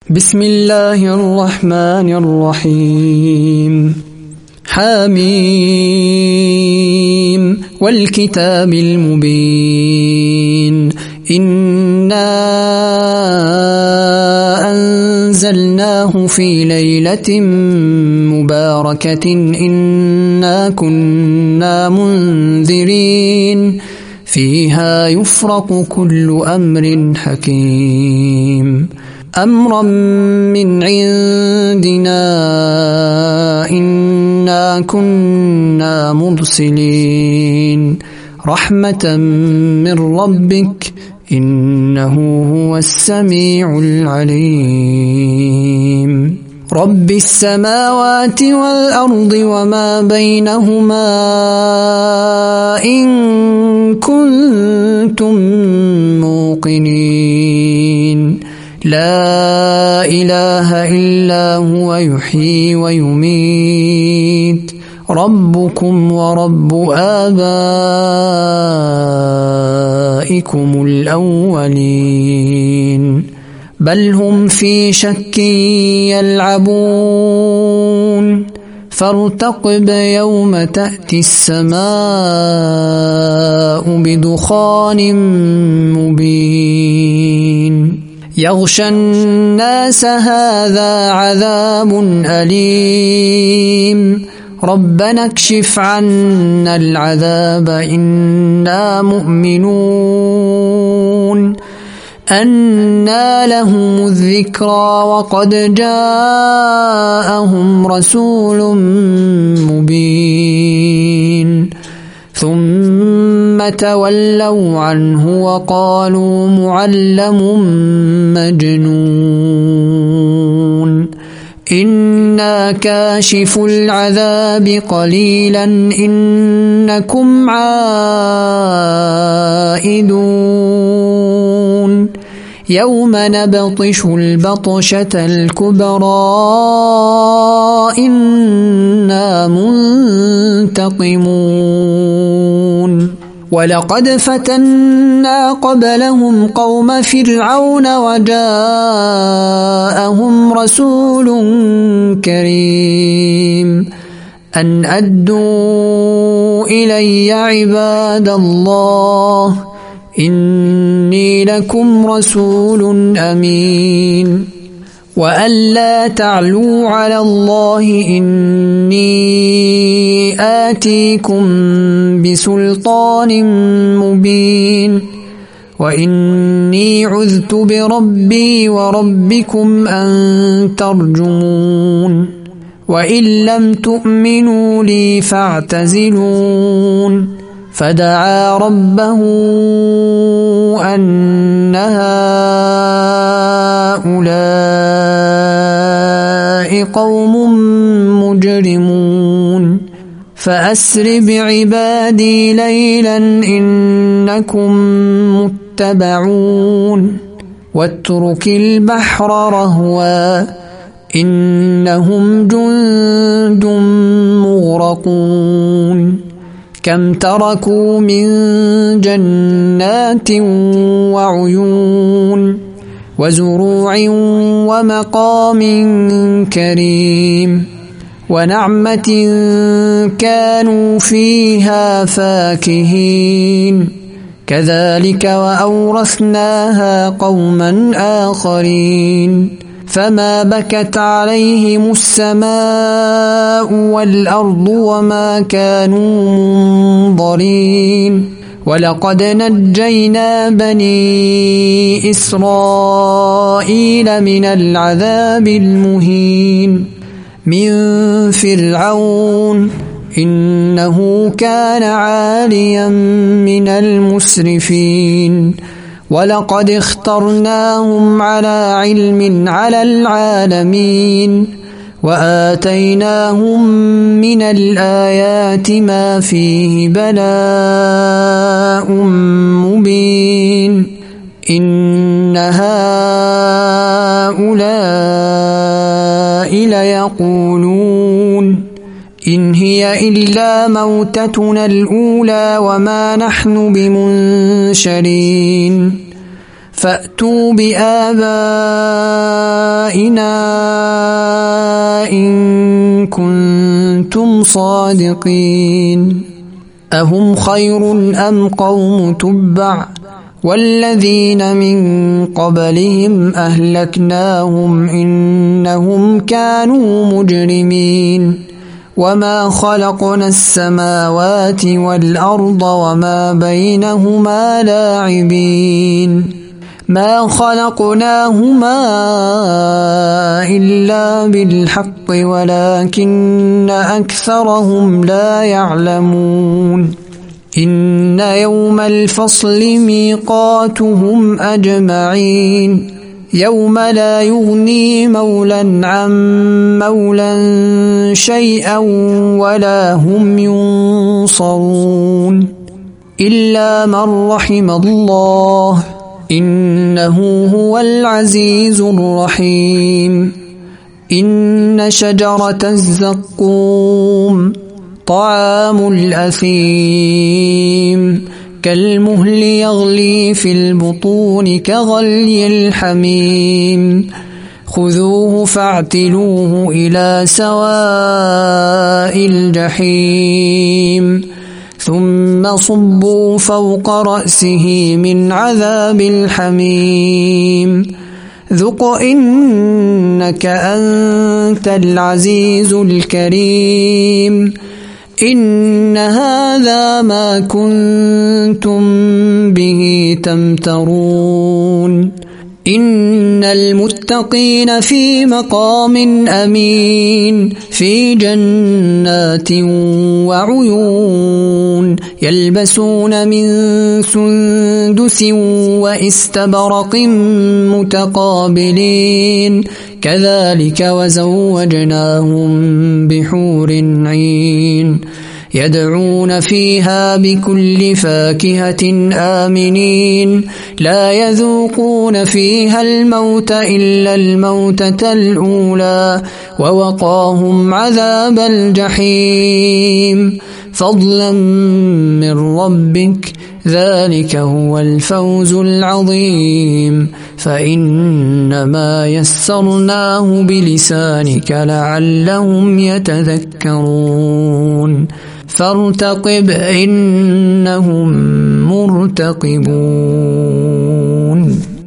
بسم الله الرحمن الرحيم حميم والكتاب المبين إنا أنزلناه في ليلة مباركة إنا كنا منذرين فيها يفرق كل أمر حكيم أمرا من عندنا إنا كنا مرسلين رحمة من ربك إنه هو السميع العليم رب السماوات والأرض وما بينهما إن كنتم موقنين لا إله إلا هو يحيي ويميت ربكم ورب آبائكم الأولين بل هم في شك يلعبون فارتقب يوم تأتي السماء بدخان مبين يغشى الناس هذا عذاب أليم ربنا اكشف عنا العذاب إنا مؤمنون أنى لهم الذكرى وقد جاءهم رسول مبين ثم تولوا عنه وقالوا معلم مجنون إنا كاشف العذاب قليلا إنكم عائدون يوم نبطش البطشة الكبرى إنا منتقمون ولقد فتنا قبلهم قوم فرعون وجاءهم رسول كريم أن أدوا إلي عباد الله إني لكم رسول أمين وأن لا تعلوا على الله إني آتيكم بسلطان مبين وإني عذت بربي وربكم أن ترجمون وإن لم تؤمنوا لي فاعتزلون فدعا ربه أن هؤلاء قوم مجرمون فأسر بعبادي ليلا إنكم متبعون واترك البحر رهوا إنهم جند مغرقون كم تركوا من جنات وعيون وزروع ومقام كريم ونعمة كانوا فيها فاكهين كذلك وأورثناها قوما آخرين فما بكت عليهم السماء والأرض وما كانوا منظرين ولقد نجينا بني إسرائيل من العذاب المهين من فرعون إنه كان عاليا من المسرفين ولقد اخترناهم على علم على العالمين وآتيناهم من الآيات ما فيه بلاء مبين إن هؤلاء ليقولون إن هي إلا موتتنا الأولى وما نحن بمنشرين فأتوا بآبائنا إن كنتم صادقين أهم خير أم قوم تبع والذين من قبلهم أهلكناهم إنهم كانوا مجرمين وما خلقنا السماوات والأرض وما بينهما لاعبين ما خلقناهما إلا بالحق ولكن أكثرهم لا يعلمون إن يوم الفصل ميقاتهم أجمعين يوم لا يغني مولى عن مولى شيئا ولا هم ينصرون إلا من رحم الله إنه هو العزيز الرحيم إن شجرة الزقوم طعام الأثيم كالمهل يغلي في البطون كغلي الحميم خذوه فاعتلوه إلى سواء الجحيم ثم صبوا فوق رأسه من عذاب الحميم ذق إنك أنت العزيز الكريم إن هذا ما كنتم به تمترون إن المتقين في مقام أمين في جنات وعيون يلبسون من سندس واستبرق متقابلين كذلك وزوجناهم بحور عين يدعون فيها بكل فاكهة آمنين لا يذوقون فيها الموت إلا الموتة الأولى ووقاهم عذاب الجحيم فضلا من ربك ذلك هو الفوز العظيم فإنما يسرناه بلسانك لعلهم يتذكرون فارتقب إنهم مرتقبون